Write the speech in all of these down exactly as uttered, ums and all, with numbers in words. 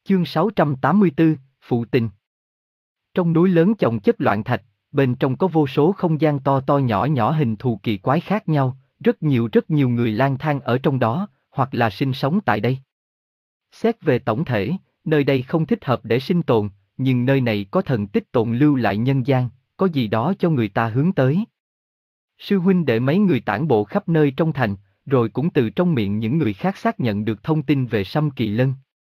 Chương sáu trăm tám mươi tư, Phụ tình. Trong núi lớn chồng chất loạn thạch, bên trong có vô số không gian to to nhỏ nhỏ hình thù kỳ quái khác nhau, rất nhiều rất nhiều người lang thang ở trong đó, hoặc là sinh sống tại đây. Xét về tổng thể, nơi đây không thích hợp để sinh tồn, nhưng nơi này có thần tích tồn lưu lại nhân gian, có gì đó cho người ta hướng tới. Sư huynh đệ mấy người tản bộ khắp nơi trong thành, rồi cũng từ trong miệng những người khác xác nhận được thông tin về Sâm Kỳ Lân.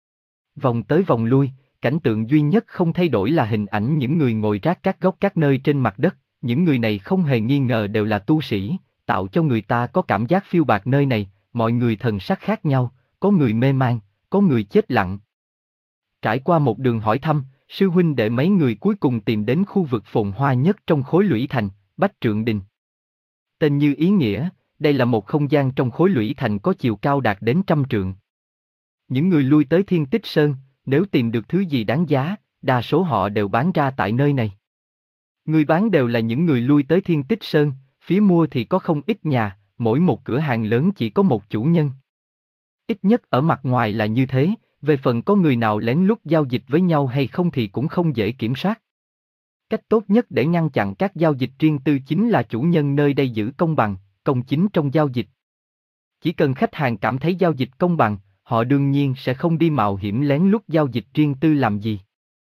Vòng tới vòng lui, cảnh tượng duy nhất không thay đổi là hình ảnh những người ngồi rác các góc các nơi trên mặt đất, những người này không hề nghi ngờ đều là tu sĩ, tạo cho người ta có cảm giác phiêu bạt nơi này, mọi người thần sắc khác nhau, có người mê man, có người chết lặng. Trải qua một đường hỏi thăm, sư huynh đệ mấy người cuối cùng tìm đến khu vực phồn hoa nhất trong khối lũy thành, Bách Trượng Đình. Tên như ý nghĩa, đây là một không gian trong khối lũy thành có chiều cao đạt đến trăm trượng. Những người lui tới Thiên Tích Sơn, nếu tìm được thứ gì đáng giá, đa số họ đều bán ra tại nơi này. Người bán đều là những người lui tới Thiên Tích Sơn, phía mua thì có không ít nhà, mỗi một cửa hàng lớn chỉ có một chủ nhân. Ít nhất ở mặt ngoài là như thế, về phần có người nào lén lút giao dịch với nhau hay không thì cũng không dễ kiểm soát. Cách tốt nhất để ngăn chặn các giao dịch riêng tư chính là chủ nhân nơi đây giữ công bằng, công chính trong giao dịch. Chỉ cần khách hàng cảm thấy giao dịch công bằng, họ đương nhiên sẽ không đi mạo hiểm lén lút giao dịch riêng tư làm gì.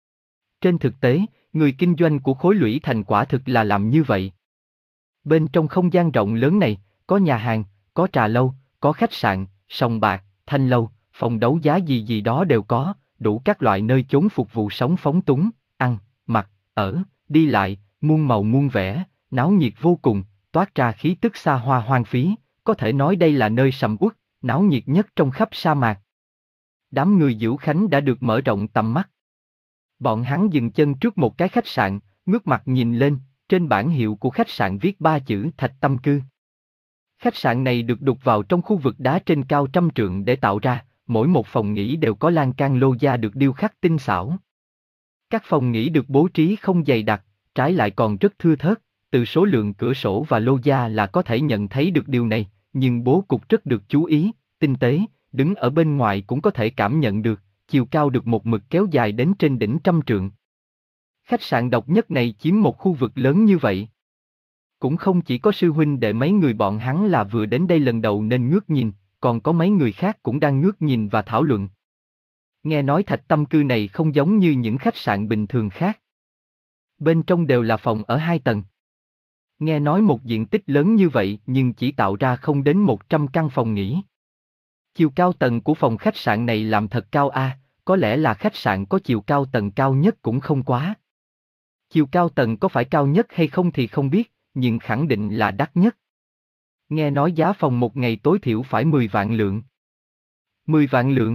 Trên thực tế, người kinh doanh của khối lũy thành quả thực là làm như vậy. Bên trong không gian rộng lớn này, có nhà hàng, có trà lâu, có khách sạn, sòng bạc, thanh lâu, phòng đấu giá gì gì đó đều có, đủ các loại nơi chốn phục vụ sống phóng túng, ăn, mặc, ở, đi lại, muôn màu muôn vẻ, náo nhiệt vô cùng, toát ra khí tức xa hoa hoang phí, có thể nói đây là nơi sầm uất, náo nhiệt nhất trong khắp sa mạc. Đám người Diễu Khánh đã được mở rộng tầm mắt. Bọn hắn dừng chân trước một cái khách sạn, ngước mặt nhìn lên, trên bảng hiệu của khách sạn viết ba chữ Thạch Tâm Cư. Khách sạn này được đục vào trong khu vực đá trên cao trăm trượng để tạo ra, mỗi một phòng nghỉ đều có lan can lô gia được điêu khắc tinh xảo. Các phòng nghỉ được bố trí không dày đặc, trái lại còn rất thưa thớt, từ số lượng cửa sổ và lô gia là có thể nhận thấy được điều này, nhưng bố cục rất được chú ý, tinh tế, đứng ở bên ngoài cũng có thể cảm nhận được, chiều cao được một mực kéo dài đến trên đỉnh trăm trượng. Khách sạn độc nhất này chiếm một khu vực lớn như vậy. Cũng không chỉ có sư huynh đệ mấy người bọn hắn là vừa đến đây lần đầu nên ngước nhìn, còn có mấy người khác cũng đang ngước nhìn và thảo luận. Nghe nói Thạch Tâm Cư này không giống như những khách sạn bình thường khác. Bên trong đều là phòng ở hai tầng. Nghe nói một diện tích lớn như vậy nhưng chỉ tạo ra không đến một trăm căn phòng nghỉ. Chiều cao tầng của phòng khách sạn này làm thật cao a, có lẽ là khách sạn có chiều cao tầng cao nhất cũng không quá. Chiều cao tầng có phải cao nhất hay không thì không biết, nhưng khẳng định là đắt nhất. Nghe nói giá phòng một ngày tối thiểu phải mười vạn lượng. mười vạn lượng?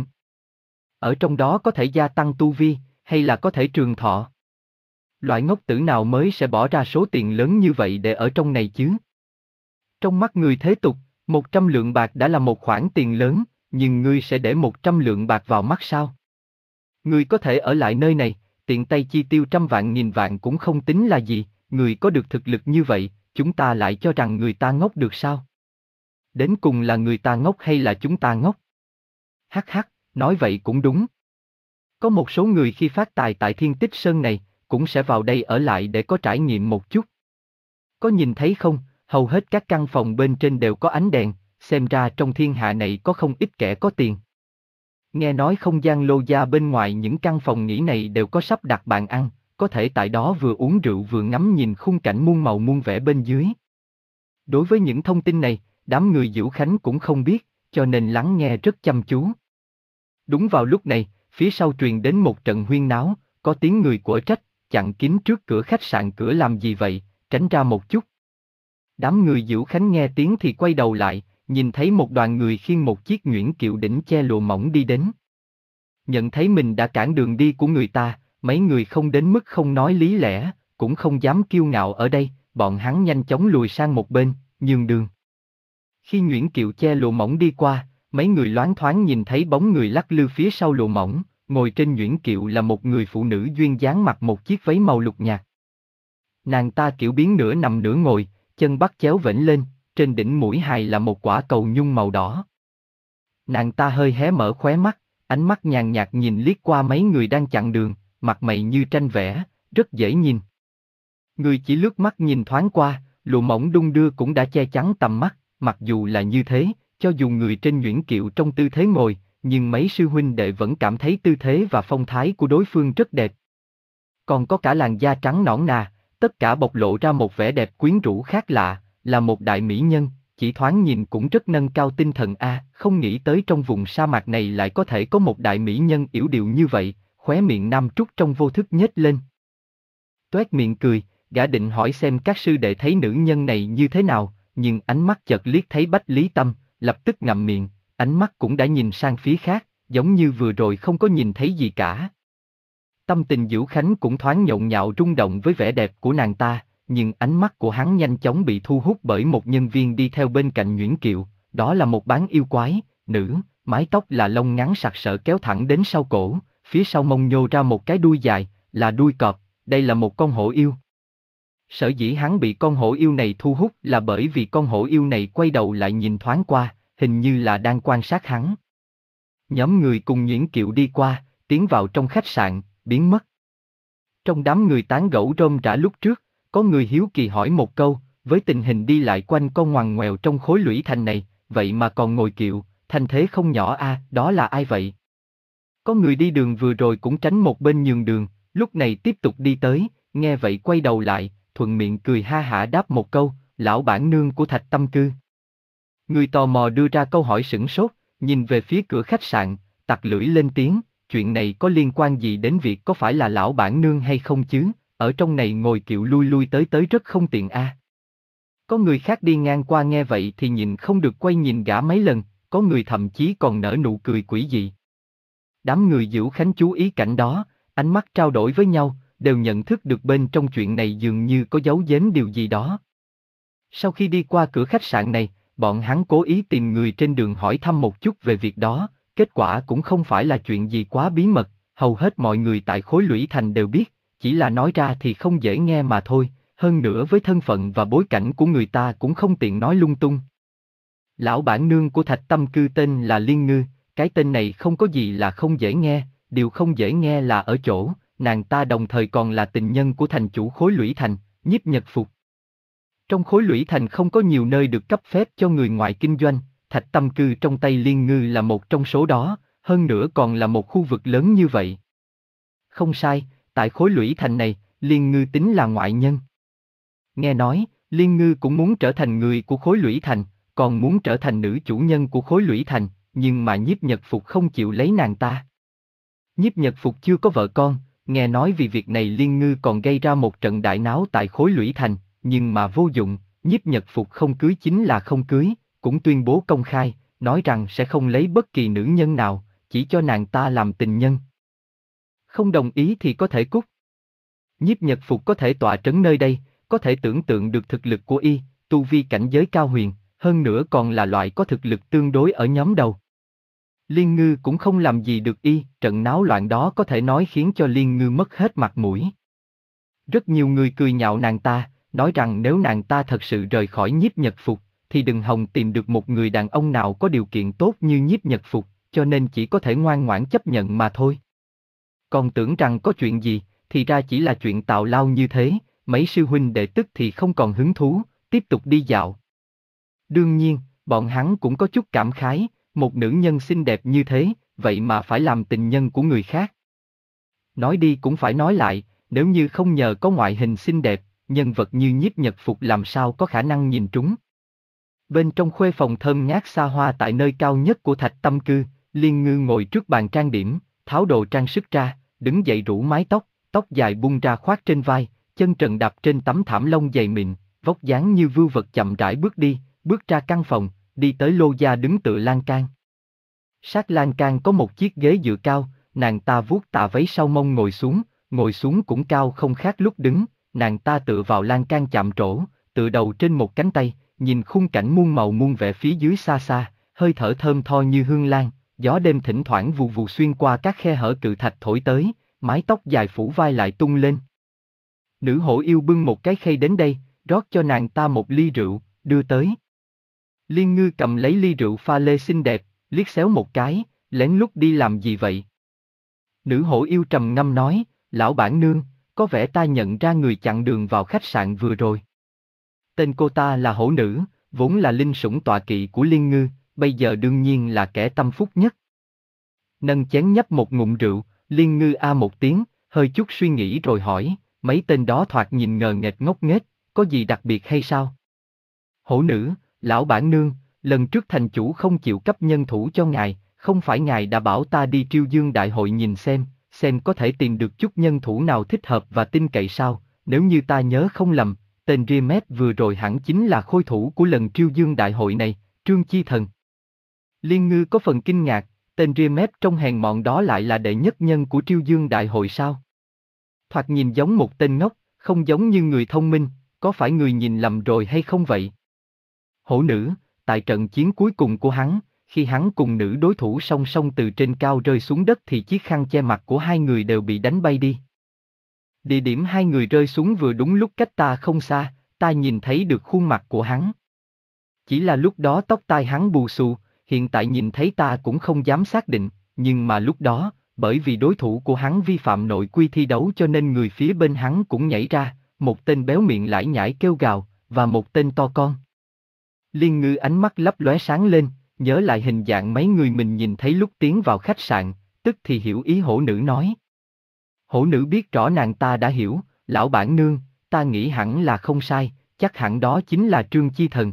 Ở trong đó có thể gia tăng tu vi, hay là có thể trường thọ? Loại ngốc tử nào mới sẽ bỏ ra số tiền lớn như vậy để ở trong này chứ? Trong mắt người thế tục, một trăm lượng bạc đã là một khoản tiền lớn, nhưng ngươi sẽ để một trăm lượng bạc vào mắt sao? Ngươi có thể ở lại nơi này, tiện tay chi tiêu trăm vạn nghìn vạn cũng không tính là gì, người có được thực lực như vậy, chúng ta lại cho rằng người ta ngốc được sao? Đến cùng là người ta ngốc hay là chúng ta ngốc? Hắc hắc, nói vậy cũng đúng. Có một số người khi phát tài tại Thiên Tích Sơn này, cũng sẽ vào đây ở lại để có trải nghiệm một chút. Có nhìn thấy không, hầu hết các căn phòng bên trên đều có ánh đèn, xem ra trong thiên hạ này có không ít kẻ có tiền. Nghe nói không gian lô gia bên ngoài những căn phòng nghỉ này đều có sắp đặt bàn ăn, có thể tại đó vừa uống rượu vừa ngắm nhìn khung cảnh muôn màu muôn vẻ bên dưới. Đối với những thông tin này, đám người Diễu Khánh cũng không biết, cho nên lắng nghe rất chăm chú. Đúng vào lúc này, phía sau truyền đến một trận huyên náo, có tiếng người của trách, chặn kín trước cửa khách sạn cửa làm gì vậy, tránh ra một chút. Đám người Diễu Khánh nghe tiếng thì quay đầu lại, nhìn thấy một đoàn người khiêng một chiếc nhuyễn kiệu đỉnh che lụa mỏng đi đến. Nhận thấy mình đã cản đường đi của người ta, mấy người không đến mức không nói lý lẽ, cũng không dám kiêu ngạo ở đây, bọn hắn nhanh chóng lùi sang một bên, nhường đường. Khi nhuyễn kiệu che lụa mỏng đi qua, mấy người loáng thoáng nhìn thấy bóng người lắc lư phía sau lụa mỏng, ngồi trên nhuyễn kiệu là một người phụ nữ duyên dáng mặc một chiếc váy màu lục nhạt. Nàng ta kiểu biến nửa nằm nửa ngồi, chân bắt chéo vểnh lên, trên đỉnh mũi hài là một quả cầu nhung màu đỏ. Nàng ta hơi hé mở khóe mắt, ánh mắt nhàn nhạt nhìn liếc qua mấy người đang chặn đường, mặt mày như tranh vẽ, rất dễ nhìn. Người chỉ lướt mắt nhìn thoáng qua, lụa mỏng đung đưa cũng đã che chắn tầm mắt, mặc dù là như thế, cho dù người trên nhuyễn kiệu trong tư thế ngồi, nhưng mấy sư huynh đệ vẫn cảm thấy tư thế và phong thái của đối phương rất đẹp. Còn có cả làn da trắng nõn nà, tất cả bộc lộ ra một vẻ đẹp quyến rũ khác lạ, là một đại mỹ nhân, chỉ thoáng nhìn cũng rất nâng cao tinh thần a, không nghĩ tới trong vùng sa mạc này lại có thể có một đại mỹ nhân yểu điệu như vậy, khóe miệng Nam Trúc trong vô thức nhếch lên. Toét miệng cười, gã định hỏi xem các sư đệ thấy nữ nhân này như thế nào, nhưng ánh mắt chợt liếc thấy Bách Lý Tâm, lập tức ngậm miệng, ánh mắt cũng đã nhìn sang phía khác, giống như vừa rồi không có nhìn thấy gì cả. Tâm tình Diễu Khánh cũng thoáng nhộn nhạo rung động với vẻ đẹp của nàng ta, nhưng ánh mắt của hắn nhanh chóng bị thu hút bởi một nhân viên đi theo bên cạnh nhuyễn kiệu, đó là một bán yêu quái, nữ, mái tóc là lông ngắn sặc sỡ kéo thẳng đến sau cổ, phía sau mông nhô ra một cái đuôi dài, là đuôi cọp, đây là một con hổ yêu. Sở dĩ hắn bị con hổ yêu này thu hút là bởi vì con hổ yêu này quay đầu lại nhìn thoáng qua, hình như là đang quan sát hắn. Nhóm người cùng nhuyễn kiệu đi qua, tiến vào trong khách sạn, biến mất. Trong đám người tán gẫu rôm rả lúc trước, có người hiếu kỳ hỏi một câu, với tình hình đi lại quanh con ngoằn ngoèo trong khối lũy thành này, vậy mà còn ngồi kiệu, thành thế không nhỏ a, à, đó là ai vậy? Có người đi đường vừa rồi cũng tránh một bên nhường đường, lúc này tiếp tục đi tới, nghe vậy quay đầu lại, thuận miệng cười ha hả đáp một câu, lão bản nương của Thạch Tâm Cư. Người tò mò đưa ra câu hỏi sửng sốt, nhìn về phía cửa khách sạn, tặc lưỡi lên tiếng, chuyện này có liên quan gì đến việc có phải là lão bản nương hay không chứ, ở trong này ngồi kiệu lui lui tới tới rất không tiện a. À. Có người khác đi ngang qua nghe vậy thì nhìn không được quay nhìn gã mấy lần, có người thậm chí còn nở nụ cười quỷ dị. Đám người Diễu Khánh chú ý cảnh đó, ánh mắt trao đổi với nhau, đều nhận thức được bên trong chuyện này dường như có giấu giếm điều gì đó. Sau khi đi qua cửa khách sạn này, bọn hắn cố ý tìm người trên đường hỏi thăm một chút về việc đó, kết quả cũng không phải là chuyện gì quá bí mật, hầu hết mọi người tại khối lũy thành đều biết, chỉ là nói ra thì không dễ nghe mà thôi, hơn nữa với thân phận và bối cảnh của người ta cũng không tiện nói lung tung. Lão bản nương của Thạch Tâm Cư tên là Liên Ngư, cái tên này không có gì là không dễ nghe, điều không dễ nghe là ở chỗ, nàng ta đồng thời còn là tình nhân của thành chủ khối lũy thành, Nhiếp Nhật Phục. Trong khối lũy thành không có nhiều nơi được cấp phép cho người ngoài kinh doanh, Thạch Tâm Cư trong tay Liên Ngư là một trong số đó, hơn nữa còn là một khu vực lớn như vậy. Không sai, tại khối lũy thành này, Liên Ngư tính là ngoại nhân. Nghe nói, Liên Ngư cũng muốn trở thành người của khối lũy thành, còn muốn trở thành nữ chủ nhân của khối lũy thành, nhưng mà Nhiếp Nhật Phục không chịu lấy nàng ta. Nhiếp Nhật Phục chưa có vợ con, nghe nói vì việc này Liên Ngư còn gây ra một trận đại náo tại khối lũy thành, nhưng mà vô dụng, Nhiếp Nhật Phục không cưới chính là không cưới, cũng tuyên bố công khai, nói rằng sẽ không lấy bất kỳ nữ nhân nào, chỉ cho nàng ta làm tình nhân. Không đồng ý thì có thể cút. Nhiếp Nhật Phục có thể tọa trấn nơi đây, có thể tưởng tượng được thực lực của y, tu vi cảnh giới cao huyền, hơn nữa còn là loại có thực lực tương đối ở nhóm đầu. Liên Ngư cũng không làm gì được y, trận náo loạn đó có thể nói khiến cho Liên Ngư mất hết mặt mũi. Rất nhiều người cười nhạo nàng ta, nói rằng nếu nàng ta thật sự rời khỏi Nhiếp Nhật Phục, thì đừng hòng tìm được một người đàn ông nào có điều kiện tốt như Nhiếp Nhật Phục, cho nên chỉ có thể ngoan ngoãn chấp nhận mà thôi. Còn tưởng rằng có chuyện gì, thì ra chỉ là chuyện tào lao như thế, mấy sư huynh đệ tức thì không còn hứng thú, tiếp tục đi dạo. Đương nhiên, bọn hắn cũng có chút cảm khái, một nữ nhân xinh đẹp như thế, vậy mà phải làm tình nhân của người khác. Nói đi cũng phải nói lại, nếu như không nhờ có ngoại hình xinh đẹp, nhân vật như Nhiếp Nhật Phục làm sao có khả năng nhìn trúng. Bên trong khuê phòng thơm ngát xa hoa tại nơi cao nhất của Thạch Tâm Cư, Liên Ngư ngồi trước bàn trang điểm, tháo đồ trang sức ra, đứng dậy rủ mái tóc, tóc dài bung ra khoác trên vai, chân trần đạp trên tấm thảm lông dày mịn, vóc dáng như vưu vật chậm rãi bước đi, bước ra căn phòng, đi tới lô gia đứng tựa lan can. Sát lan can có một chiếc ghế dựa cao, nàng ta vuốt tà váy sau mông ngồi xuống, ngồi xuống cũng cao không khác lúc đứng, nàng ta tựa vào lan can chạm trổ, tựa đầu trên một cánh tay, nhìn khung cảnh muôn màu muôn vẻ phía dưới xa xa, hơi thở thơm tho như hương lan, gió đêm thỉnh thoảng vù vù xuyên qua các khe hở cự thạch thổi tới, mái tóc dài phủ vai lại tung lên. Nữ hổ yêu bưng một cái khay đến đây, rót cho nàng ta một ly rượu, đưa tới. Liên Ngư cầm lấy ly rượu pha lê xinh đẹp, liếc xéo một cái, lén lút đi làm gì vậy? Nữ hổ yêu trầm ngâm nói, lão bản nương, có vẻ ta nhận ra người chặn đường vào khách sạn vừa rồi. Tên cô ta là hổ nữ, vốn là linh sủng tọa kỵ của Liên Ngư, bây giờ đương nhiên là kẻ tâm phúc nhất. Nâng chén nhấp một ngụm rượu, Liên Ngư a một tiếng, hơi chút suy nghĩ rồi hỏi, mấy tên đó thoạt nhìn ngờ nghệch ngốc nghếch, có gì đặc biệt hay sao? Hổ nữ, lão bản nương, lần trước thành chủ không chịu cấp nhân thủ cho ngài, không phải ngài đã bảo ta đi Triêu Dương đại hội nhìn xem, xem có thể tìm được chút nhân thủ nào thích hợp và tin cậy sao, nếu như ta nhớ không lầm, tên Rimet vừa rồi hẳn chính là khôi thủ của lần Triêu Dương đại hội này, Trương Chi Thần. Liên Ngư có phần kinh ngạc, tên Rimet trong hèn mọn đó lại là đệ nhất nhân của Triêu Dương đại hội sao? Thoạt nhìn giống một tên ngốc, không giống như người thông minh, có phải người nhìn lầm rồi hay không vậy? Hổ nữ, tại trận chiến cuối cùng của hắn, khi hắn cùng nữ đối thủ song song từ trên cao rơi xuống đất thì chiếc khăn che mặt của hai người đều bị đánh bay đi. Địa điểm hai người rơi xuống vừa đúng lúc cách ta không xa, ta nhìn thấy được khuôn mặt của hắn. Chỉ là lúc đó tóc tai hắn bù xù, hiện tại nhìn thấy ta cũng không dám xác định, nhưng mà lúc đó, bởi vì đối thủ của hắn vi phạm nội quy thi đấu cho nên người phía bên hắn cũng nhảy ra, một tên béo miệng lải nhải kêu gào, và một tên to con. Liên Ngư ánh mắt lấp lóe sáng lên, nhớ lại hình dạng mấy người mình nhìn thấy lúc tiến vào khách sạn, tức thì hiểu ý hổ nữ nói. Hổ nữ biết rõ nàng ta đã hiểu, lão bản nương, ta nghĩ hẳn là không sai, chắc hẳn đó chính là Trương Chi Thần.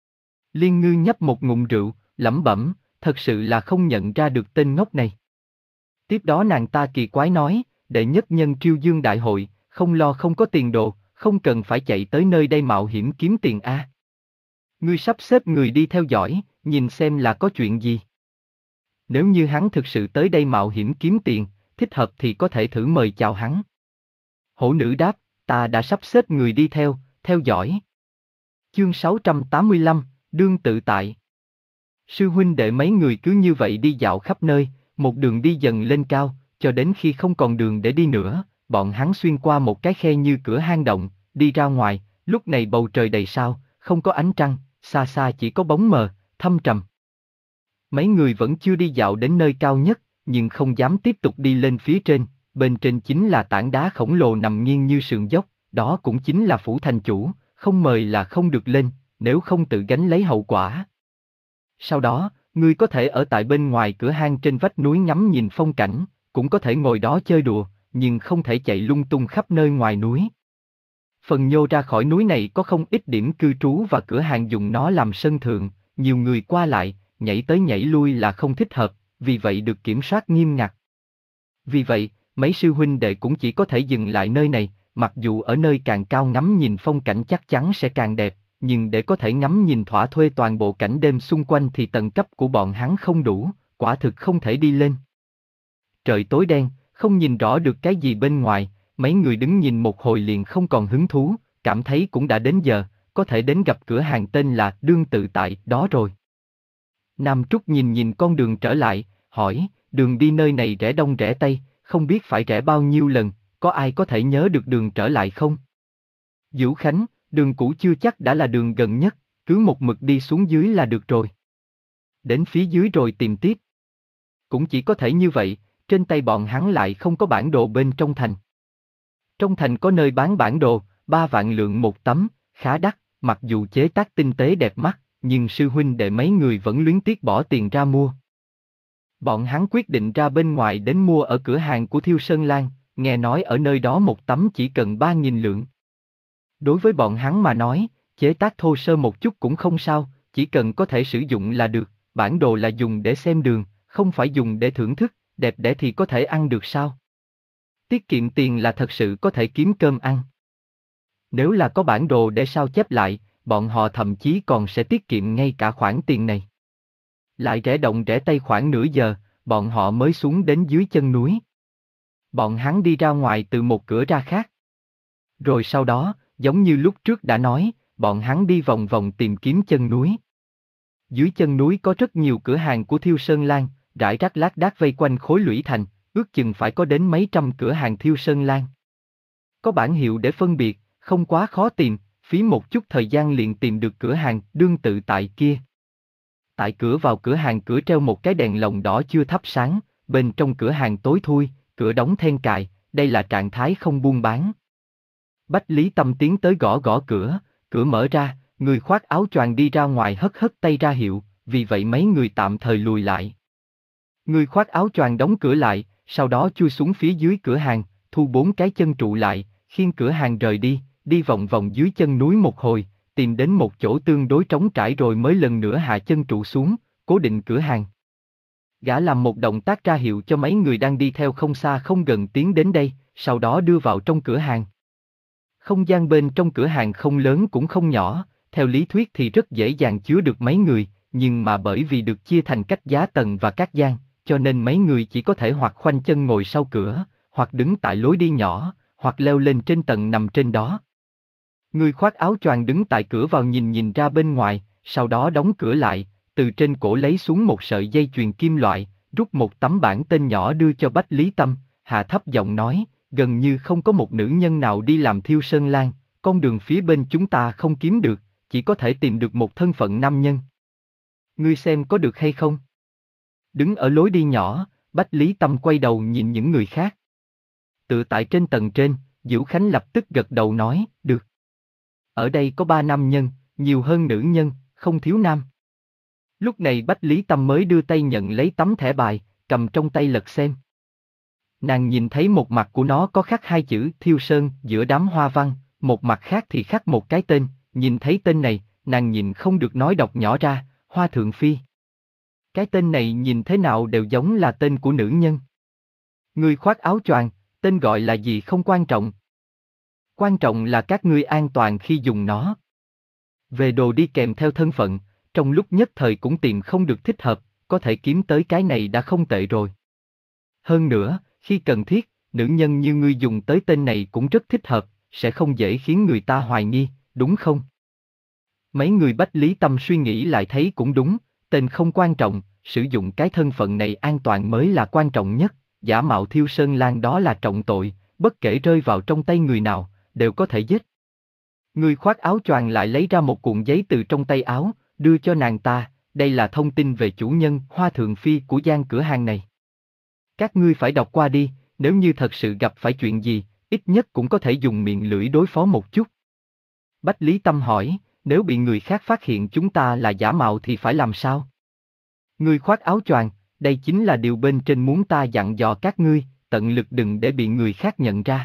Liên Ngư nhấp một ngụm rượu, lẩm bẩm, thật sự là không nhận ra được tên ngốc này. Tiếp đó nàng ta kỳ quái nói, đệ nhất nhân Triêu Dương đại hội, không lo không có tiền đồ, không cần phải chạy tới nơi đây mạo hiểm kiếm tiền a. Ngươi sắp xếp người đi theo dõi, nhìn xem là có chuyện gì. Nếu như hắn thực sự tới đây mạo hiểm kiếm tiền, thích hợp thì có thể thử mời chào hắn. Hổ nữ đáp, ta đã sắp xếp người đi theo, theo dõi. Chương sáu trăm tám mươi lăm, đương tự tại. Sư huynh đệ mấy người cứ như vậy đi dạo khắp nơi, một đường đi dần lên cao, cho đến khi không còn đường để đi nữa, bọn hắn xuyên qua một cái khe như cửa hang động, đi ra ngoài, lúc này bầu trời đầy sao, không có ánh trăng, xa xa chỉ có bóng mờ, thâm trầm. Mấy người vẫn chưa đi dạo đến nơi cao nhất, nhưng không dám tiếp tục đi lên phía trên, bên trên chính là tảng đá khổng lồ nằm nghiêng như sườn dốc, đó cũng chính là phủ thành chủ, không mời là không được lên, nếu không tự gánh lấy hậu quả. Sau đó, ngươi có thể ở tại bên ngoài cửa hang trên vách núi ngắm nhìn phong cảnh, cũng có thể ngồi đó chơi đùa, nhưng không thể chạy lung tung khắp nơi ngoài núi. Phần nhô ra khỏi núi này có không ít điểm cư trú và cửa hàng dùng nó làm sân thượng, nhiều người qua lại, nhảy tới nhảy lui là không thích hợp, vì vậy được kiểm soát nghiêm ngặt. Vì vậy, mấy sư huynh đệ cũng chỉ có thể dừng lại nơi này, mặc dù ở nơi càng cao ngắm nhìn phong cảnh chắc chắn sẽ càng đẹp, nhưng để có thể ngắm nhìn thỏa thuê toàn bộ cảnh đêm xung quanh thì tầng cấp của bọn hắn không đủ, quả thực không thể đi lên. Trời tối đen, không nhìn rõ được cái gì bên ngoài, mấy người đứng nhìn một hồi liền không còn hứng thú, cảm thấy cũng đã đến giờ, có thể đến gặp cửa hàng tên là Đương Tự Tại đó rồi. Nam Trúc nhìn nhìn con đường trở lại, hỏi, đường đi nơi này rẽ đông rẽ tây, không biết phải rẽ bao nhiêu lần, có ai có thể nhớ được đường trở lại không? Vũ Khánh, đường cũ chưa chắc đã là đường gần nhất, cứ một mực đi xuống dưới là được rồi. Đến phía dưới rồi tìm tiếp. Cũng chỉ có thể như vậy, trên tay bọn hắn lại không có bản đồ bên trong thành. Trong thành có nơi bán bản đồ, ba vạn lượng một tấm, khá đắt, mặc dù chế tác tinh tế đẹp mắt, nhưng sư huynh đệ mấy người vẫn luyến tiếc bỏ tiền ra mua. Bọn hắn quyết định ra bên ngoài đến mua ở cửa hàng của Thiêu Sơn Lan, nghe nói ở nơi đó một tấm chỉ cần ba nghìn lượng. Đối với bọn hắn mà nói, chế tác thô sơ một chút cũng không sao, chỉ cần có thể sử dụng là được, bản đồ là dùng để xem đường, không phải dùng để thưởng thức, đẹp đẽ thì có thể ăn được sao? Tiết kiệm tiền là thật sự có thể kiếm cơm ăn. Nếu là có bản đồ để sao chép lại, bọn họ thậm chí còn sẽ tiết kiệm ngay cả khoản tiền này. Lại rẽ động rẽ tây khoảng nửa giờ, bọn họ mới xuống đến dưới chân núi. Bọn hắn đi ra ngoài từ một cửa ra khác. Rồi sau đó, giống như lúc trước đã nói, bọn hắn đi vòng vòng tìm kiếm chân núi. Dưới chân núi có rất nhiều cửa hàng của Thiêu Sơn Lan, rải rác lác đác vây quanh khối lũy thành, ước chừng phải có đến mấy trăm cửa hàng Thiêu Sơn Lan. Có bản hiệu để phân biệt, không quá khó tìm, phí một chút thời gian liền tìm được cửa hàng Đương Tự Tại kia. Tại cửa vào cửa hàng cửa treo một cái đèn lồng đỏ chưa thắp sáng, bên trong cửa hàng tối thui, cửa đóng then cài, đây là trạng thái không buôn bán. Bách Lý Tâm tiến tới gõ gõ cửa, cửa mở ra, người khoác áo choàng đi ra ngoài hất hất tay ra hiệu, vì vậy mấy người tạm thời lùi lại. Người khoác áo choàng đóng cửa lại, sau đó chui xuống phía dưới cửa hàng, thu bốn cái chân trụ lại, khiêng cửa hàng rời đi, đi vòng vòng dưới chân núi một hồi, tìm đến một chỗ tương đối trống trải rồi mới lần nữa hạ chân trụ xuống, cố định cửa hàng. Gã làm một động tác ra hiệu cho mấy người đang đi theo không xa không gần tiến đến đây, sau đó đưa vào trong cửa hàng. Không gian bên trong cửa hàng không lớn cũng không nhỏ, theo lý thuyết thì rất dễ dàng chứa được mấy người, nhưng mà bởi vì được chia thành cách giá tầng và các gian, cho nên mấy người chỉ có thể hoặc khoanh chân ngồi sau cửa, hoặc đứng tại lối đi nhỏ, hoặc leo lên trên tầng nằm trên đó. Người khoác áo choàng đứng tại cửa vào nhìn nhìn ra bên ngoài, sau đó đóng cửa lại, từ trên cổ lấy xuống một sợi dây chuyền kim loại, rút một tấm bảng tên nhỏ đưa cho Bách Lý Tâm, hạ thấp giọng nói, gần như không có một nữ nhân nào đi làm thiêu sơn lan, con đường phía bên chúng ta không kiếm được, chỉ có thể tìm được một thân phận nam nhân. Ngươi xem có được hay không? Đứng ở lối đi nhỏ, Bách Lý Tâm quay đầu nhìn những người khác. Tự tại trên tầng trên, Diễu Khánh lập tức gật đầu nói, được. Ở đây có ba nam nhân, nhiều hơn nữ nhân, không thiếu nam. Lúc này Bách Lý Tâm mới đưa tay nhận lấy tấm thẻ bài, cầm trong tay lật xem. Nàng nhìn thấy một mặt của nó có khắc hai chữ Thiêu Sơn giữa đám hoa văn, một mặt khác thì khắc một cái tên, nhìn thấy tên này, nàng nhìn không được nói đọc nhỏ ra, Hoa Thượng Phi. Cái tên này nhìn thế nào đều giống là tên của nữ nhân. Người khoác áo choàng, tên gọi là gì không quan trọng. Quan trọng là các ngươi an toàn khi dùng nó. Về đồ đi kèm theo thân phận, trong lúc nhất thời cũng tìm không được thích hợp, có thể kiếm tới cái này đã không tệ rồi. Hơn nữa, khi cần thiết, nữ nhân như ngươi dùng tới tên này cũng rất thích hợp, sẽ không dễ khiến người ta hoài nghi, đúng không? Mấy người Bách Lý Tâm suy nghĩ lại thấy cũng đúng, tên không quan trọng, sử dụng cái thân phận này an toàn mới là quan trọng nhất, giả mạo Thiêu Sơn Lan đó là trọng tội, bất kể rơi vào trong tay người nào, đều có thể giết. Người khoác áo choàng lại lấy ra một cuộn giấy từ trong tay áo, đưa cho nàng ta, đây là thông tin về chủ nhân Hoa Thượng Phi của gian cửa hàng này. Các ngươi phải đọc qua đi, nếu như thật sự gặp phải chuyện gì, ít nhất cũng có thể dùng miệng lưỡi đối phó một chút. Bách Lý Tâm hỏi, nếu bị người khác phát hiện chúng ta là giả mạo thì phải làm sao? Người khoác áo choàng, đây chính là điều bên trên muốn ta dặn dò các ngươi, tận lực đừng để bị người khác nhận ra.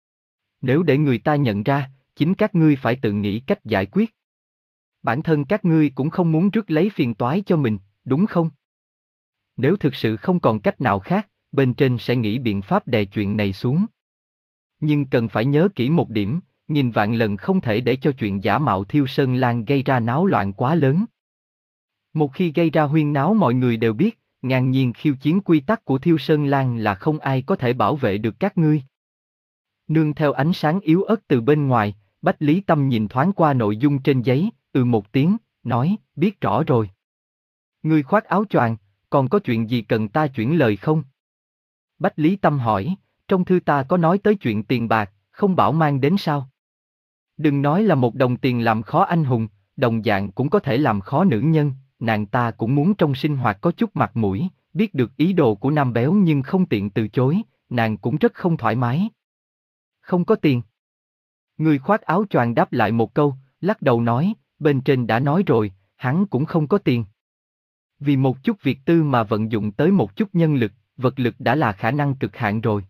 Nếu để người ta nhận ra, chính các ngươi phải tự nghĩ cách giải quyết. Bản thân các ngươi cũng không muốn rước lấy phiền toái cho mình, đúng không? Nếu thực sự không còn cách nào khác, bên trên sẽ nghĩ biện pháp đè chuyện này xuống. Nhưng cần phải nhớ kỹ một điểm, nghìn vạn lần không thể để cho chuyện giả mạo Thiêu Sơn Lan gây ra náo loạn quá lớn. Một khi gây ra huyên náo mọi người đều biết, ngang nhiên khiêu chiến quy tắc của Thiêu Sơn Lan là không ai có thể bảo vệ được các ngươi. Nương theo ánh sáng yếu ớt từ bên ngoài, Bách Lý Tâm nhìn thoáng qua nội dung trên giấy, ừ một tiếng, nói, biết rõ rồi. Người khoác áo choàng, còn có chuyện gì cần ta chuyển lời không? Bách Lý Tâm hỏi, trong thư ta có nói tới chuyện tiền bạc, không bảo mang đến sao? Đừng nói là một đồng tiền làm khó anh hùng, đồng dạng cũng có thể làm khó nữ nhân, nàng ta cũng muốn trong sinh hoạt có chút mặt mũi, biết được ý đồ của nam béo nhưng không tiện từ chối, nàng cũng rất không thoải mái. Không có tiền. Người khoác áo choàng đáp lại một câu, lắc đầu nói, bên trên đã nói rồi, hắn cũng không có tiền. Vì một chút việc tư mà vận dụng tới một chút nhân lực, vật lực đã là khả năng cực hạn rồi.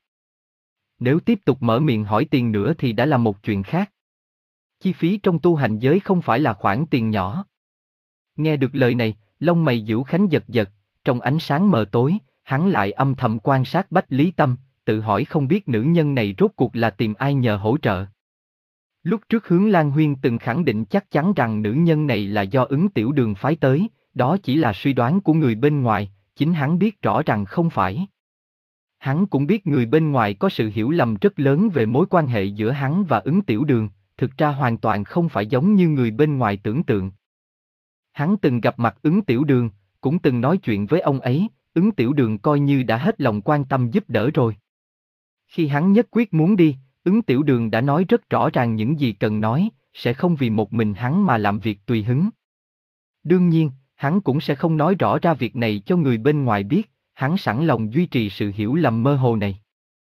Nếu tiếp tục mở miệng hỏi tiền nữa thì đã là một chuyện khác. Chi phí trong tu hành giới không phải là khoản tiền nhỏ. Nghe được lời này, lông mày Diễu Khánh giật giật, trong ánh sáng mờ tối, hắn lại âm thầm quan sát Bách Lý Tâm, tự hỏi không biết nữ nhân này rốt cuộc là tìm ai nhờ hỗ trợ. Lúc trước Hướng Lan Huyên từng khẳng định chắc chắn rằng nữ nhân này là do Ứng Tiểu Đường phái tới, đó chỉ là suy đoán của người bên ngoài, chính hắn biết rõ rằng không phải. Hắn cũng biết người bên ngoài có sự hiểu lầm rất lớn về mối quan hệ giữa hắn và Ứng Tiểu Đường, thực ra hoàn toàn không phải giống như người bên ngoài tưởng tượng. Hắn từng gặp mặt Ứng Tiểu Đường, cũng từng nói chuyện với ông ấy, Ứng Tiểu Đường coi như đã hết lòng quan tâm giúp đỡ rồi. Khi hắn nhất quyết muốn đi, Ứng Tiểu Đường đã nói rất rõ ràng những gì cần nói, sẽ không vì một mình hắn mà làm việc tùy hứng. Đương nhiên, hắn cũng sẽ không nói rõ ra việc này cho người bên ngoài biết, hắn sẵn lòng duy trì sự hiểu lầm mơ hồ này.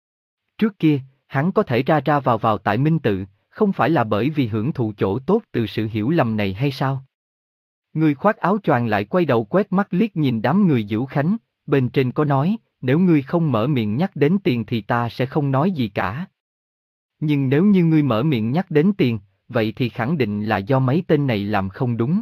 Trước kia, hắn có thể ra ra vào vào tại Minh Tự, không phải là bởi vì hưởng thụ chỗ tốt từ sự hiểu lầm này hay sao? Người khoác áo choàng lại quay đầu quét mắt liếc nhìn đám người Dữu Khánh, bên trên có nói, nếu ngươi không mở miệng nhắc đến tiền thì ta sẽ không nói gì cả. Nhưng nếu như ngươi mở miệng nhắc đến tiền, vậy thì khẳng định là do mấy tên này làm không đúng.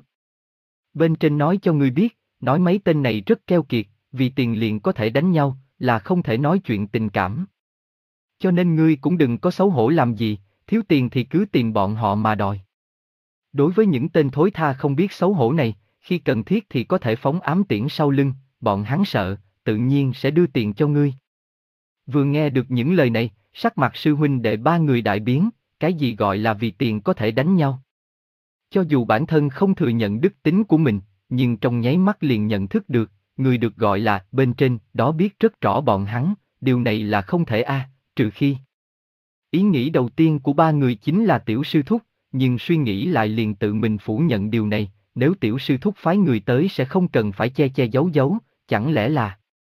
Bên trên nói cho ngươi biết, nói mấy tên này rất keo kiệt, vì tiền liền có thể đánh nhau, là không thể nói chuyện tình cảm. Cho nên ngươi cũng đừng có xấu hổ làm gì, thiếu tiền thì cứ tìm bọn họ mà đòi. Đối với những tên thối tha không biết xấu hổ này, khi cần thiết thì có thể phóng ám tiễn sau lưng, bọn hắn sợ, tự nhiên sẽ đưa tiền cho ngươi. Vừa nghe được những lời này, sắc mặt sư huynh đệ ba người đại biến, cái gì gọi là vì tiền có thể đánh nhau. Cho dù bản thân không thừa nhận đức tính của mình, nhưng trong nháy mắt liền nhận thức được, người được gọi là bên trên đó biết rất rõ bọn hắn, điều này là không thể a, à, trừ khi. Ý nghĩ đầu tiên của ba người chính là tiểu sư thúc, nhưng suy nghĩ lại liền tự mình phủ nhận điều này, nếu tiểu sư thúc phái người tới sẽ không cần phải che che giấu giấu, chẳng lẽ là.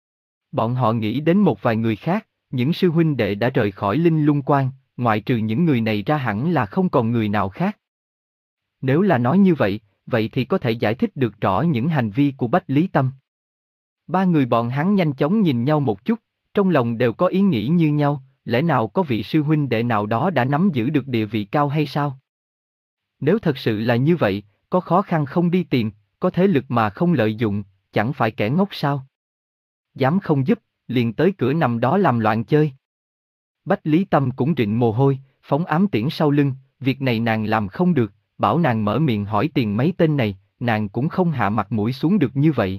Bọn họ nghĩ đến một vài người khác, những sư huynh đệ đã rời khỏi Linh Lung Quan, ngoại trừ những người này ra hẳn là không còn người nào khác. Nếu là nói như vậy, vậy thì có thể giải thích được rõ những hành vi của Bách Lý Tâm. Ba người bọn hắn nhanh chóng nhìn nhau một chút, trong lòng đều có ý nghĩ như nhau, lẽ nào có vị sư huynh đệ nào đó đã nắm giữ được địa vị cao hay sao? Nếu thật sự là như vậy, có khó khăn không đi tìm, có thế lực mà không lợi dụng, chẳng phải kẻ ngốc sao? Dám không giúp, liền tới cửa nằm đó làm loạn chơi. Bách Lý Tâm cũng rịn mồ hôi, phóng ám tiễn sau lưng, việc này nàng làm không được, bảo nàng mở miệng hỏi tiền mấy tên này, nàng cũng không hạ mặt mũi xuống được như vậy.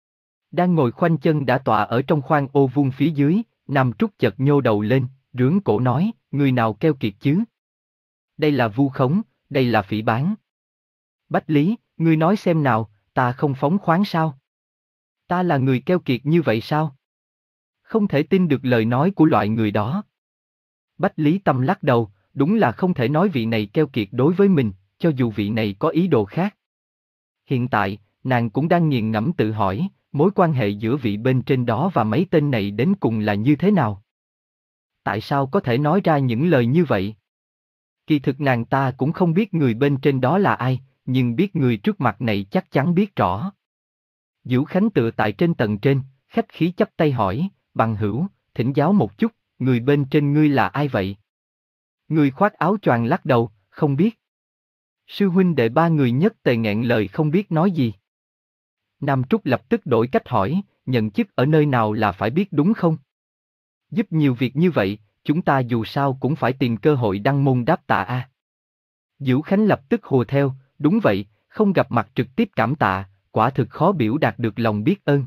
Đang ngồi khoanh chân đã tọa ở trong khoang ô vuông phía dưới, Nam Trúc chợt nhô đầu lên, rướn cổ nói, người nào keo kiệt chứ? Đây là vu khống, đây là phỉ báng. Bách Lý, ngươi nói xem nào, ta không phóng khoáng sao? Ta là người keo kiệt như vậy sao? Không thể tin được lời nói của loại người đó. Bách Lý Tâm lắc đầu, đúng là không thể nói vị này keo kiệt đối với mình, cho dù vị này có ý đồ khác. Hiện tại, nàng cũng đang nghiền ngẫm tự hỏi, mối quan hệ giữa vị bên trên đó và mấy tên này đến cùng là như thế nào? Tại sao có thể nói ra những lời như vậy? Kỳ thực nàng ta cũng không biết người bên trên đó là ai, nhưng biết người trước mặt này chắc chắn biết rõ. Dữu Khánh tựa tại trên tầng trên, khách khí chắp tay hỏi, bằng hữu, thỉnh giáo một chút, người bên trên ngươi là ai vậy? Người khoác áo choàng lắc đầu, không biết. Sư huynh đệ ba người nhất tề nghẹn lời không biết nói gì. Nam Trúc lập tức đổi cách hỏi, nhận chức ở nơi nào là phải biết đúng không? Giúp nhiều việc như vậy, chúng ta dù sao cũng phải tìm cơ hội đăng môn đáp tạ a. Dữu Khánh lập tức hùa theo, đúng vậy, không gặp mặt trực tiếp cảm tạ, quả thực khó biểu đạt được lòng biết ơn.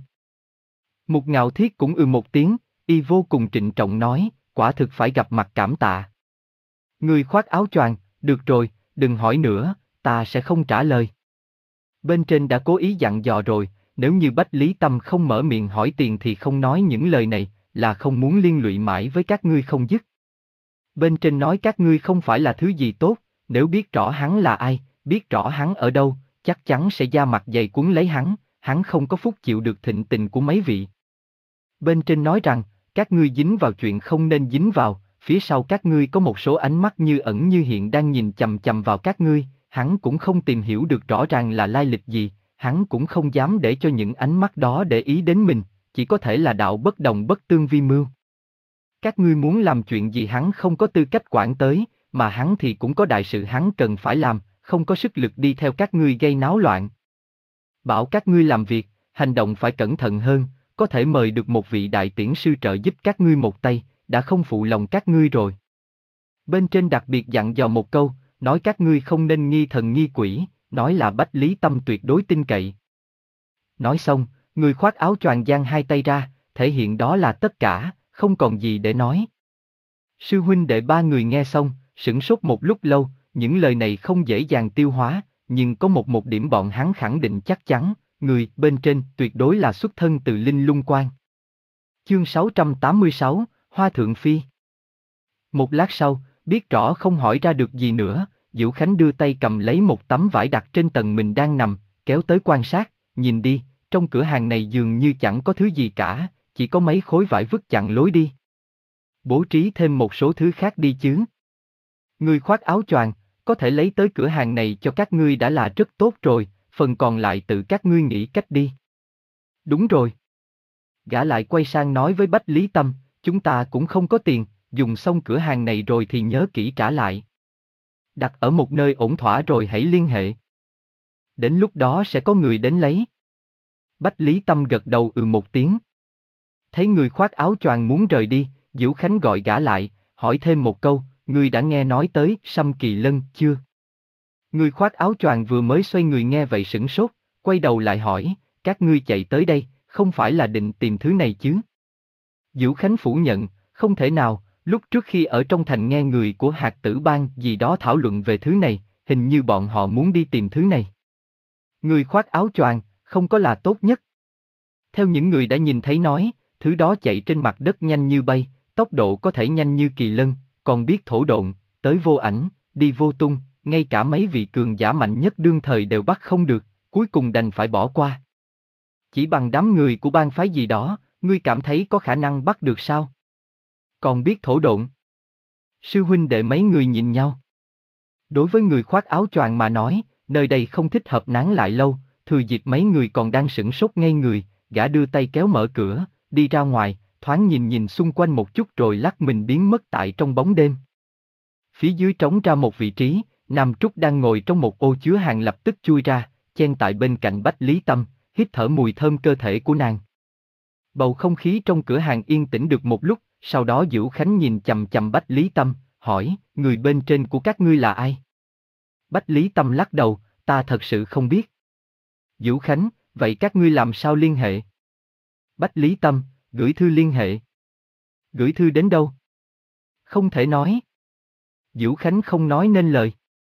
Mục Ngạo Thiết cũng ư một tiếng, y vô cùng trịnh trọng nói, quả thực phải gặp mặt cảm tạ. Người khoác áo choàng, được rồi, đừng hỏi nữa, ta sẽ không trả lời. Bên trên đã cố ý dặn dò rồi, nếu như Bách Lý Tâm không mở miệng hỏi tiền thì không nói những lời này, là không muốn liên lụy mãi với các ngươi không dứt. Bên trên nói các ngươi không phải là thứ gì tốt, nếu biết rõ hắn là ai, biết rõ hắn ở đâu, chắc chắn sẽ da mặt dày cuốn lấy hắn, hắn không có phúc chịu được thịnh tình của mấy vị. Bên trên nói rằng, các ngươi dính vào chuyện không nên dính vào, phía sau các ngươi có một số ánh mắt như ẩn như hiện đang nhìn chằm chằm vào các ngươi, hắn cũng không tìm hiểu được rõ ràng là lai lịch gì, hắn cũng không dám để cho những ánh mắt đó để ý đến mình, chỉ có thể là đạo bất đồng bất tương vi mưu. Các ngươi muốn làm chuyện gì hắn không có tư cách quản tới, mà hắn thì cũng có đại sự hắn cần phải làm, không có sức lực đi theo các ngươi gây náo loạn. Bảo các ngươi làm việc, hành động phải cẩn thận hơn, có thể mời được một vị đại tiễn sư trợ giúp các ngươi một tay, đã không phụ lòng các ngươi rồi. Bên trên đặc biệt dặn dò một câu, nói các ngươi không nên nghi thần nghi quỷ, nói là Bách Lý Tâm tuyệt đối tin cậy. Nói xong, người khoác áo choàng giang hai tay ra, thể hiện đó là tất cả, không còn gì để nói. Sư huynh đệ ba người nghe xong, sửng sốt một lúc lâu, những lời này không dễ dàng tiêu hóa, nhưng có một một điểm bọn hắn khẳng định chắc chắn, người bên trên tuyệt đối là xuất thân từ Linh Lung Quan. Chương sáu trăm tám mươi sáu, Hoa Thượng Phi. Một lát sau, biết rõ không hỏi ra được gì nữa, Dữu Khánh đưa tay cầm lấy một tấm vải đặt trên tầng mình đang nằm, kéo tới quan sát, nhìn đi, trong cửa hàng này dường như chẳng có thứ gì cả, chỉ có mấy khối vải vứt chặn lối đi. Bố trí thêm một số thứ khác đi chứ. Ngươi khoác áo choàng, có thể lấy tới cửa hàng này cho các ngươi đã là rất tốt rồi, phần còn lại tự các ngươi nghĩ cách đi. Đúng rồi. Gã lại quay sang nói với Bách Lý Tâm, chúng ta cũng không có tiền, dùng xong cửa hàng này rồi thì nhớ kỹ trả lại. Đặt ở một nơi ổn thỏa rồi hãy liên hệ. Đến lúc đó sẽ có người đến lấy. Bách Lý Tâm gật đầu ừ một tiếng. Thấy người khoác áo choàng muốn rời đi, Diễu Khánh gọi gã lại, hỏi thêm một câu, ngươi đã nghe nói tới Sâm Kỳ Lân chưa? Người khoác áo choàng vừa mới xoay người nghe vậy sửng sốt, quay đầu lại hỏi, các ngươi chạy tới đây, không phải là định tìm thứ này chứ? Diễu Khánh phủ nhận, không thể nào, lúc trước khi ở trong thành nghe người của Hạt Tử Bang gì đó thảo luận về thứ này, hình như bọn họ muốn đi tìm thứ này. Người khoác áo choàng, không có là tốt nhất. Theo những người đã nhìn thấy nói, thứ đó chạy trên mặt đất nhanh như bay, tốc độ có thể nhanh như kỳ lân, còn biết thổ độn, tới vô ảnh, đi vô tung, ngay cả mấy vị cường giả mạnh nhất đương thời đều bắt không được, cuối cùng đành phải bỏ qua. Chỉ bằng đám người của bang phái gì đó, ngươi cảm thấy có khả năng bắt được sao? Còn biết thổ độn? Sư huynh đệ mấy người nhìn nhau. Đối với người khoác áo choàng mà nói, nơi đây không thích hợp nán lại lâu, thừa dịp mấy người còn đang sửng sốt ngây người, gã đưa tay kéo mở cửa, đi ra ngoài, thoáng nhìn nhìn xung quanh một chút rồi lắc mình biến mất tại trong bóng đêm. Phía dưới trống ra một vị trí, Nam Trúc đang ngồi trong một ô chứa hàng lập tức chui ra, chen tại bên cạnh Bách Lý Tâm, hít thở mùi thơm cơ thể của nàng. Bầu không khí trong cửa hàng yên tĩnh được một lúc, sau đó Diễu Khánh nhìn chằm chằm Bách Lý Tâm, hỏi, người bên trên của các ngươi là ai? Bách Lý Tâm lắc đầu, ta thật sự không biết. Diễu Khánh, vậy các ngươi làm sao liên hệ? Bách Lý Tâm, gửi thư liên hệ. Gửi thư đến đâu? Không thể nói. Diễu Khánh không nói nên lời.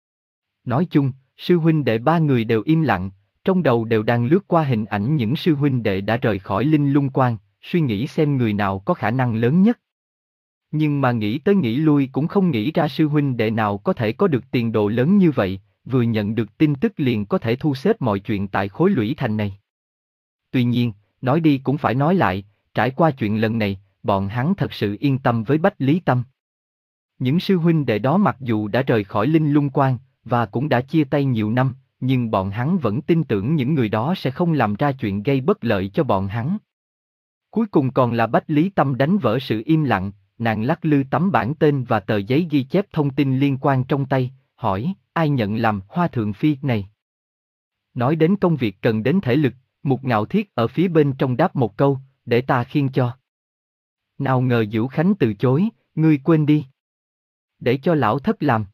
Nói chung, sư huynh đệ ba người đều im lặng, trong đầu đều đang lướt qua hình ảnh những sư huynh đệ đã rời khỏi Linh Lung Quan, suy nghĩ xem người nào có khả năng lớn nhất. Nhưng mà nghĩ tới nghĩ lui cũng không nghĩ ra sư huynh đệ nào có thể có được tiền đồ lớn như vậy, vừa nhận được tin tức liền có thể thu xếp mọi chuyện tại khối lũy thành này. Tuy nhiên, nói đi cũng phải nói lại, trải qua chuyện lần này, bọn hắn thật sự yên tâm với Bách Lý Tâm. Những sư huynh đệ đó mặc dù đã rời khỏi Linh Lung Quan, và cũng đã chia tay nhiều năm, nhưng bọn hắn vẫn tin tưởng những người đó sẽ không làm ra chuyện gây bất lợi cho bọn hắn. Cuối cùng còn là Bách Lý Tâm đánh vỡ sự im lặng, nàng lắc lư tấm bản tên và tờ giấy ghi chép thông tin liên quan trong tay, hỏi, ai nhận làm Hoa Thượng Phi này? Nói đến công việc cần đến thể lực, Mục Ngạo Thiết ở phía bên trong đáp một câu, để ta khiêng cho. Nào ngờ Diễu Khánh từ chối, ngươi quên đi. Để cho lão thất làm.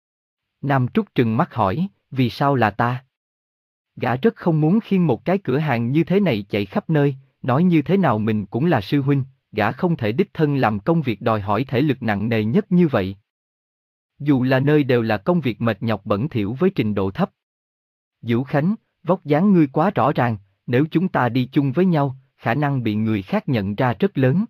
Nam Trúc trừng mắt hỏi, vì sao là ta? Gã rất không muốn khiêng một cái cửa hàng như thế này chạy khắp nơi, nói như thế nào mình cũng là sư huynh, gã không thể đích thân làm công việc đòi hỏi thể lực nặng nề nhất như vậy. Dù là nơi đều là công việc mệt nhọc bẩn thỉu với trình độ thấp. Diễu Khánh, vóc dáng ngươi quá rõ ràng, nếu chúng ta đi chung với nhau, khả năng bị người khác nhận ra rất lớn.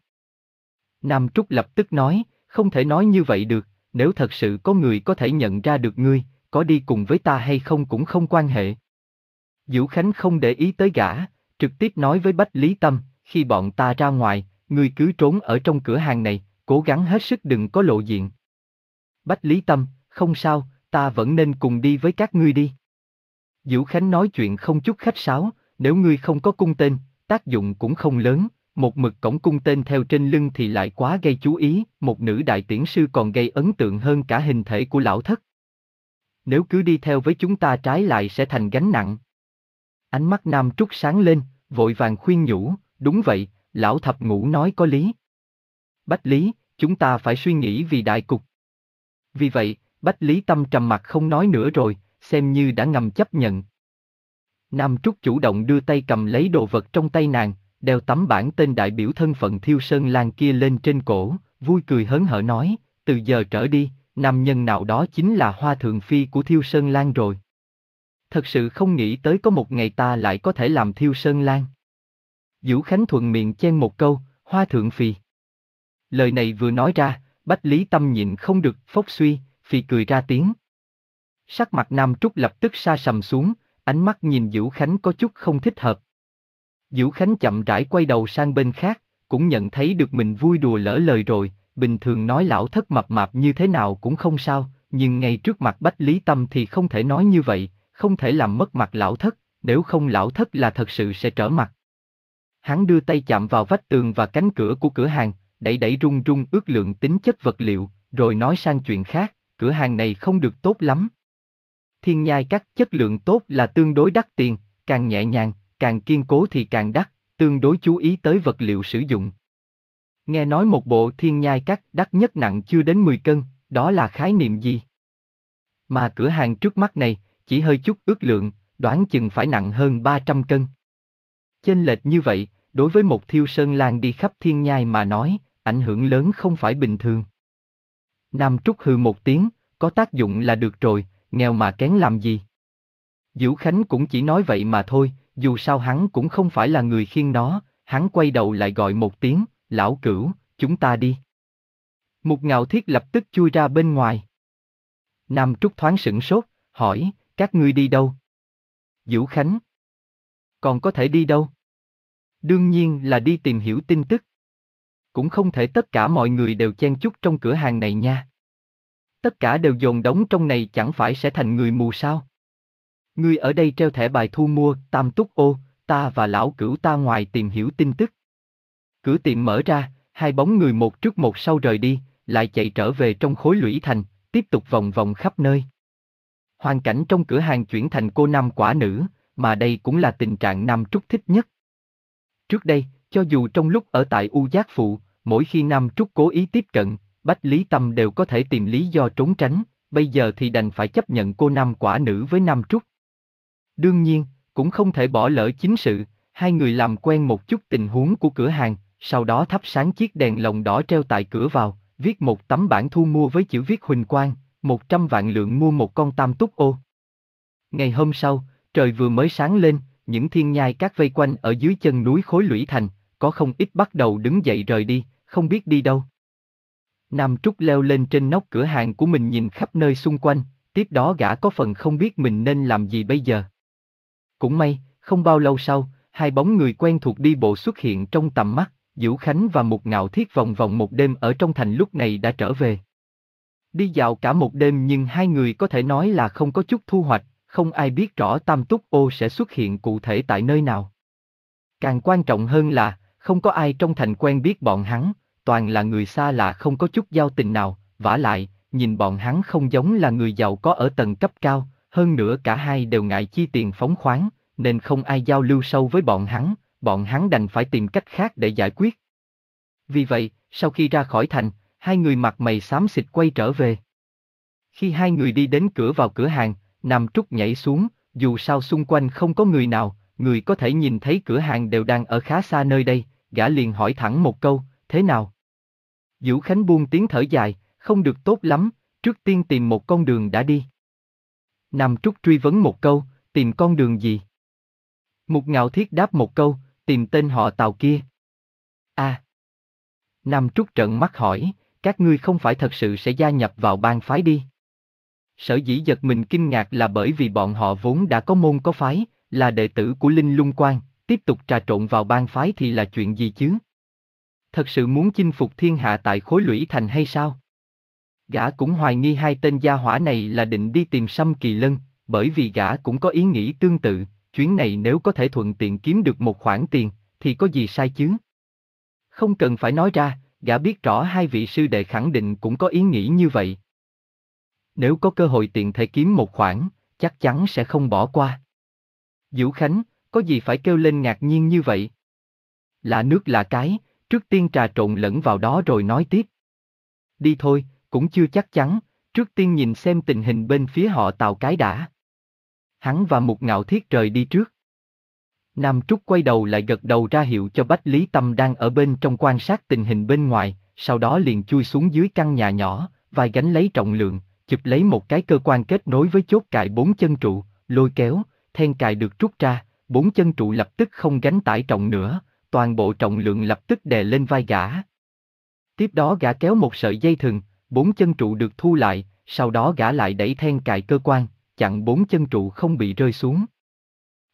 Nam Trúc lập tức nói, không thể nói như vậy được, nếu thật sự có người có thể nhận ra được ngươi, có đi cùng với ta hay không cũng không quan hệ. Diễu Khánh không để ý tới gã, trực tiếp nói với Bách Lý Tâm, khi bọn ta ra ngoài, ngươi cứ trốn ở trong cửa hàng này, cố gắng hết sức đừng có lộ diện. Bách Lý Tâm, không sao, ta vẫn nên cùng đi với các ngươi đi. Diễu Khánh nói chuyện không chút khách sáo, nếu ngươi không có cung tên, tác dụng cũng không lớn, một mực cổng cung tên theo trên lưng thì lại quá gây chú ý, một nữ đại tiễn sư còn gây ấn tượng hơn cả hình thể của lão thất. Nếu cứ đi theo với chúng ta trái lại sẽ thành gánh nặng. Ánh mắt Nam Trúc sáng lên, vội vàng khuyên nhủ, đúng vậy, lão thập ngũ nói có lý. Bách Lý, chúng ta phải suy nghĩ vì đại cục. Vì vậy, Bách Lý Tâm trầm mặt không nói nữa rồi, xem như đã ngầm chấp nhận. Nam Trúc chủ động đưa tay cầm lấy đồ vật trong tay nàng, đeo tấm bản tên đại biểu thân phận Thiêu Sơn Lan kia lên trên cổ, vui cười hớn hở nói, từ giờ trở đi, nam nhân nào đó chính là Hoa Thượng Phi của Thiêu Sơn Lan rồi. Thật sự không nghĩ tới có một ngày ta lại có thể làm Thiêu Sơn Lan. Diễu Khánh thuận miệng chen một câu, Hoa Thượng Phi. Lời này vừa nói ra, Bách Lý Tâm nhịn không được, phốc suy, Phi cười ra tiếng. Sắc mặt Nam Trúc lập tức sa sầm xuống, ánh mắt nhìn Dữu Khánh có chút không thích hợp. Dữu Khánh chậm rãi quay đầu sang bên khác, cũng nhận thấy được mình vui đùa lỡ lời rồi, bình thường nói lão thất mập mạp như thế nào cũng không sao, nhưng ngay trước mặt Bách Lý Tâm thì không thể nói như vậy, không thể làm mất mặt lão thất, nếu không lão thất là thật sự sẽ trở mặt. Hắn đưa tay chạm vào vách tường và cánh cửa của cửa hàng, đẩy đẩy run run ước lượng tính chất vật liệu, rồi nói sang chuyện khác, cửa hàng này không được tốt lắm. Thiên nhai các chất lượng tốt là tương đối đắt tiền, càng nhẹ nhàng, càng kiên cố thì càng đắt, tương đối chú ý tới vật liệu sử dụng. Nghe nói một bộ thiên nhai các đắt nhất nặng chưa đến mười cân, đó là khái niệm gì? Mà cửa hàng trước mắt này, chỉ hơi chút ước lượng, đoán chừng phải nặng hơn ba trăm cân. Chênh lệch như vậy, đối với một thiêu sơn lang đi khắp thiên nhai mà nói, ảnh hưởng lớn không phải bình thường. Nam Trúc hừ một tiếng, có tác dụng là được rồi, nghèo mà kén làm gì. Dữu Khánh cũng chỉ nói vậy mà thôi, dù sao hắn cũng không phải là người khiêng nó, hắn quay đầu lại gọi một tiếng, lão Cửu, chúng ta đi. Mục Ngạo Thiết lập tức chui ra bên ngoài. Nam Trúc thoáng sửng sốt, hỏi, các ngươi đi đâu? Dữu Khánh. Còn có thể đi đâu? Đương nhiên là đi tìm hiểu tin tức. Cũng không thể tất cả mọi người đều chen chúc trong cửa hàng này nha. Tất cả đều dồn đống trong này chẳng phải sẽ thành người mù sao? Ngươi ở đây treo thẻ bài thu mua, Tam Túc ô, ta và lão Cửu ta ngoài tìm hiểu tin tức. Cửa tiệm mở ra, hai bóng người một trước một sau rời đi, lại chạy trở về trong khối lũy thành, tiếp tục vòng vòng khắp nơi. Hoàn cảnh trong cửa hàng chuyển thành cô nam quả nữ, mà đây cũng là tình trạng Nam Trúc thích nhất. Trước đây, cho dù trong lúc ở tại U Giác Phụ, mỗi khi Nam Trúc cố ý tiếp cận, Bách Lý Tâm đều có thể tìm lý do trốn tránh, bây giờ thì đành phải chấp nhận cô nam quả nữ với Nam Trúc. Đương nhiên, cũng không thể bỏ lỡ chính sự, hai người làm quen một chút tình huống của cửa hàng, sau đó thắp sáng chiếc đèn lồng đỏ treo tại cửa vào, viết một tấm bản thu mua với chữ viết huỳnh quang, một trăm vạn lượng mua một con Tam Túc ô. Ngày hôm sau, trời vừa mới sáng lên, những thiên nhai các vây quanh ở dưới chân núi khối lũy thành, có không ít bắt đầu đứng dậy rời đi, không biết đi đâu. Nam Trúc leo lên trên nóc cửa hàng của mình nhìn khắp nơi xung quanh, tiếp đó gã có phần không biết mình nên làm gì bây giờ. Cũng may, không bao lâu sau, hai bóng người quen thuộc đi bộ xuất hiện trong tầm mắt, Dữu Khánh và Mục Ngạo Thiết vòng vòng một đêm ở trong thành lúc này đã trở về. Đi dạo cả một đêm nhưng hai người có thể nói là không có chút thu hoạch, không ai biết rõ Tam Túc ô sẽ xuất hiện cụ thể tại nơi nào. Càng quan trọng hơn là, không có ai trong thành quen biết bọn hắn, toàn là người xa lạ không có chút giao tình nào, vả lại, nhìn bọn hắn không giống là người giàu có ở tầng cấp cao, hơn nữa cả hai đều ngại chi tiền phóng khoáng, nên không ai giao lưu sâu với bọn hắn, bọn hắn đành phải tìm cách khác để giải quyết. Vì vậy, sau khi ra khỏi thành, hai người mặt mày xám xịt quay trở về. Khi hai người đi đến cửa vào cửa hàng, Nam Trúc nhảy xuống, dù sao xung quanh không có người nào, người có thể nhìn thấy cửa hàng đều đang ở khá xa nơi đây, gã liền hỏi thẳng một câu, thế nào? Dữu Khánh buông tiếng thở dài, không được tốt lắm, trước tiên tìm một con đường đã đi. Nam Trúc truy vấn một câu, tìm con đường gì? Mục Ngạo Thiết đáp một câu, tìm tên họ Tào kia. À! Nam Trúc trợn mắt hỏi, các ngươi không phải thật sự sẽ gia nhập vào bang phái đi? Sở dĩ giật mình kinh ngạc là bởi vì bọn họ vốn đã có môn có phái, là đệ tử của Linh Lung Quan, tiếp tục trà trộn vào bang phái thì là chuyện gì chứ? Thật sự muốn chinh phục thiên hạ tại khối lũy thành hay sao? Gã cũng hoài nghi hai tên gia hỏa này là định đi tìm Sâm Kỳ Lân, bởi vì gã cũng có ý nghĩ tương tự, chuyến này nếu có thể thuận tiện kiếm được một khoản tiền, thì có gì sai chứ? Không cần phải nói ra, gã biết rõ hai vị sư đệ khẳng định cũng có ý nghĩ như vậy. Nếu có cơ hội tiện thể kiếm một khoản, chắc chắn sẽ không bỏ qua. Dữu Khánh, có gì phải kêu lên ngạc nhiên như vậy? Lạ nước lạ cái, trước tiên trà trộn lẫn vào đó rồi nói tiếp. Đi thôi, cũng chưa chắc chắn, trước tiên nhìn xem tình hình bên phía họ Tào cái đã. Hắn và Mục Ngạo Thiết rời đi trước. Nam Trúc quay đầu lại gật đầu ra hiệu cho Bách Lý Tâm đang ở bên trong quan sát tình hình bên ngoài, sau đó liền chui xuống dưới căn nhà nhỏ, vai gánh lấy trọng lượng, chụp lấy một cái cơ quan kết nối với chốt cài bốn chân trụ, lôi kéo, then cài được rút ra, bốn chân trụ lập tức không gánh tải trọng nữa, toàn bộ trọng lượng lập tức đè lên vai gã. Tiếp đó gã kéo một sợi dây thừng, bốn chân trụ được thu lại, sau đó gã lại đẩy then cài cơ quan, chặn bốn chân trụ không bị rơi xuống.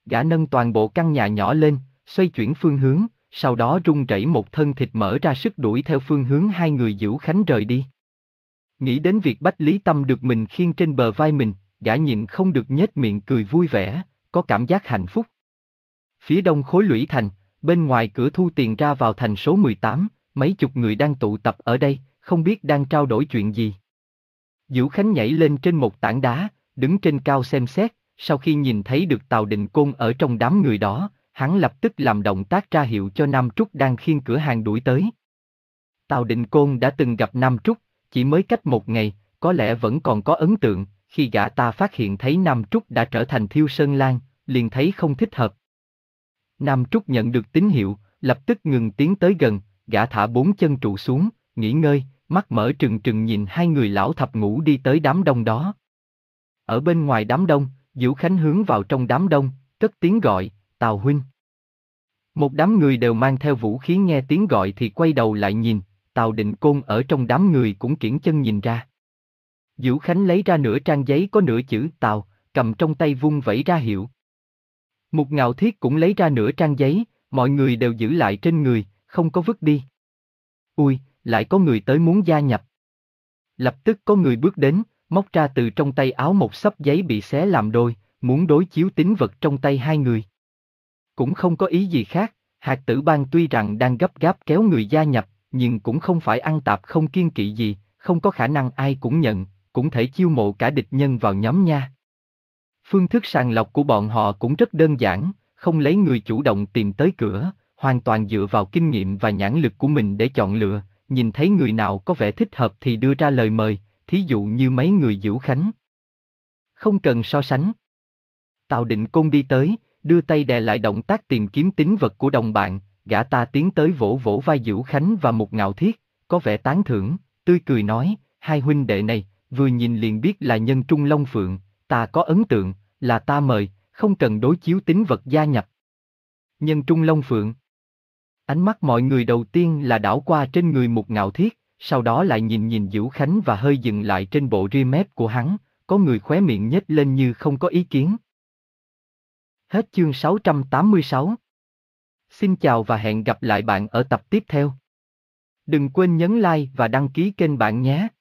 gã nâng toàn bộ căn nhà nhỏ lên, xoay chuyển phương hướng, sau đó rung rẩy một thân thịt mỡ ra sức đuổi theo phương hướng hai người Dữu Khánh rời đi. Nghĩ đến việc Bách Lý Tâm được mình khiêng trên bờ vai mình, gã nhịn không được nhếch miệng cười vui vẻ, có cảm giác hạnh phúc. Phía đông khối lũy thành, bên ngoài cửa thu tiền ra vào thành số mười tám, mấy chục người đang tụ tập ở đây, không biết đang trao đổi chuyện gì. Dữu Khánh nhảy lên trên một tảng đá, đứng trên cao xem xét, sau khi nhìn thấy được Tào Định Côn ở trong đám người đó, hắn lập tức làm động tác ra hiệu cho Nam Trúc đang khiêng cửa hàng đuổi tới. Tào Định Côn đã từng gặp Nam Trúc, chỉ mới cách một ngày, có lẽ vẫn còn có ấn tượng, khi gã ta phát hiện thấy Nam Trúc đã trở thành Thiêu Sơn Lang, liền thấy không thích hợp. Nam Trúc nhận được tín hiệu, lập tức ngừng tiến tới gần, gã thả bốn chân trụ xuống, nghỉ ngơi, mắt mở trừng trừng nhìn hai người lão thập ngũ đi tới đám đông đó. Ở bên ngoài đám đông, Dữu Khánh hướng vào trong đám đông, cất tiếng gọi, Tào huynh. Một đám người đều mang theo vũ khí nghe tiếng gọi thì quay đầu lại nhìn, Tào Định Côn ở trong đám người cũng kiễng chân nhìn ra. Dữu Khánh lấy ra nửa trang giấy có nửa chữ Tào, cầm trong tay vung vẩy ra hiệu. Mục Ngạo Thiết cũng lấy ra nửa trang giấy, mọi người đều giữ lại trên người, không có vứt đi. Ui, lại có người tới muốn gia nhập. Lập tức có người bước đến, móc ra từ trong tay áo một xấp giấy bị xé làm đôi, muốn đối chiếu tín vật trong tay hai người. Cũng không có ý gì khác, Hạt Tử Bang tuy rằng đang gấp gáp kéo người gia nhập, nhưng cũng không phải ăn tạp không kiêng kỵ gì, không có khả năng ai cũng nhận, cũng thể chiêu mộ cả địch nhân vào nhóm nha. Phương thức sàng lọc của bọn họ cũng rất đơn giản, không lấy người chủ động tìm tới cửa, hoàn toàn dựa vào kinh nghiệm và nhãn lực của mình để chọn lựa, nhìn thấy người nào có vẻ thích hợp thì đưa ra lời mời, thí dụ như mấy người Dữu Khánh. Không cần so sánh. Tào Định Côn đi tới, đưa tay đè lại động tác tìm kiếm tín vật của đồng bạn, gã ta tiến tới vỗ vỗ vai Dữu Khánh và Mục Ngạo Thiết, có vẻ tán thưởng, tươi cười nói, hai huynh đệ này, vừa nhìn liền biết là nhân trung long phượng, ta có ấn tượng, là ta mời, không cần đối chiếu tín vật gia nhập. Nhân trung long phượng. Ánh mắt mọi người đầu tiên là đảo qua trên người Mục Ngạo Thiết, sau đó lại nhìn nhìn Dữu Khánh và hơi dừng lại trên bộ ria mép của hắn, có người khóe miệng nhếch lên như không có ý kiến. Hết chương sáu trăm tám mươi sáu. Xin chào và hẹn gặp lại bạn ở tập tiếp theo. Đừng quên nhấn like và đăng ký kênh bạn nhé.